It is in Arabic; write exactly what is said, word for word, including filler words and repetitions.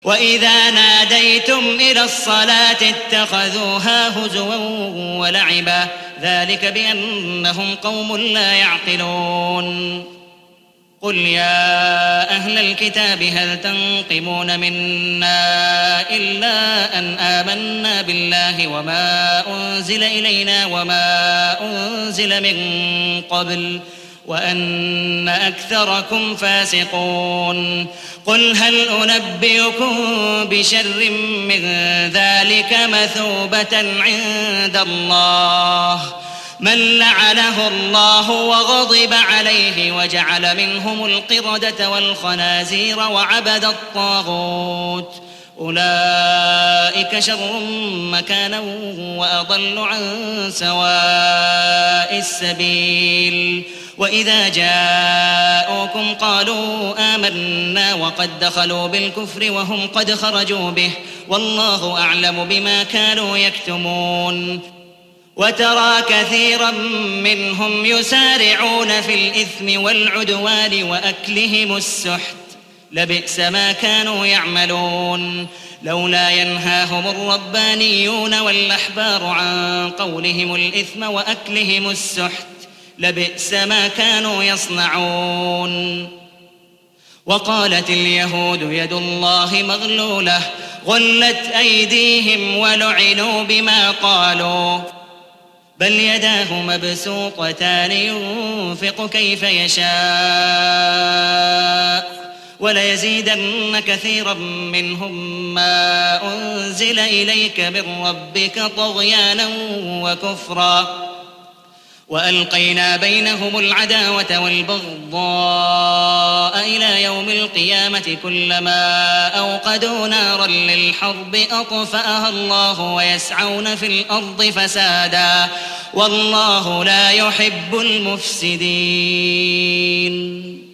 وإذا ناديتم إلى الصلاة اتخذوها هزوا ولعبا ذلك بأنهم قوم لا يعقلون قل يا أهل الكتاب هل تنقمون منا إلا أن آمنا بالله وما أنزل إلينا وما أنزل من قبل وأن أكثركم فاسقون قل هل أنبئكم بشر من ذلك مثوبة عند الله من لعنه الله وغضب عليه وجعل منهم القردة والخنازير وعبد الطاغوت أولئك شر مكانا وأضل عن سواء السبيل وإذا جاءوكم قالوا آمنا وقد دخلوا بالكفر وهم قد خرجوا به والله أعلم بما كانوا يكتمون وترى كثيرا منهم يسارعون في الإثم والعدوان وأكلهم السحت لبئس ما كانوا يعملون لولا ينهاهم الربانيون والأحبار عن قولهم الإثم وأكلهم السحت لبئس ما كانوا يصنعون وقالت اليهود يد الله مغلولة غلت أيديهم ولعنوا بما قالوا بل يداه مبسوطتان ينفق كيف يشاء وليزيدن كثيرا منهم ما أنزل إليك من ربك طغيانا وكفرا وألقينا بينهم العداوة والبغضاء إلى يوم القيامة كلما أوقدوا نارا للحرب أطفأها الله ويسعون في الأرض فسادا والله لا يحب المفسدين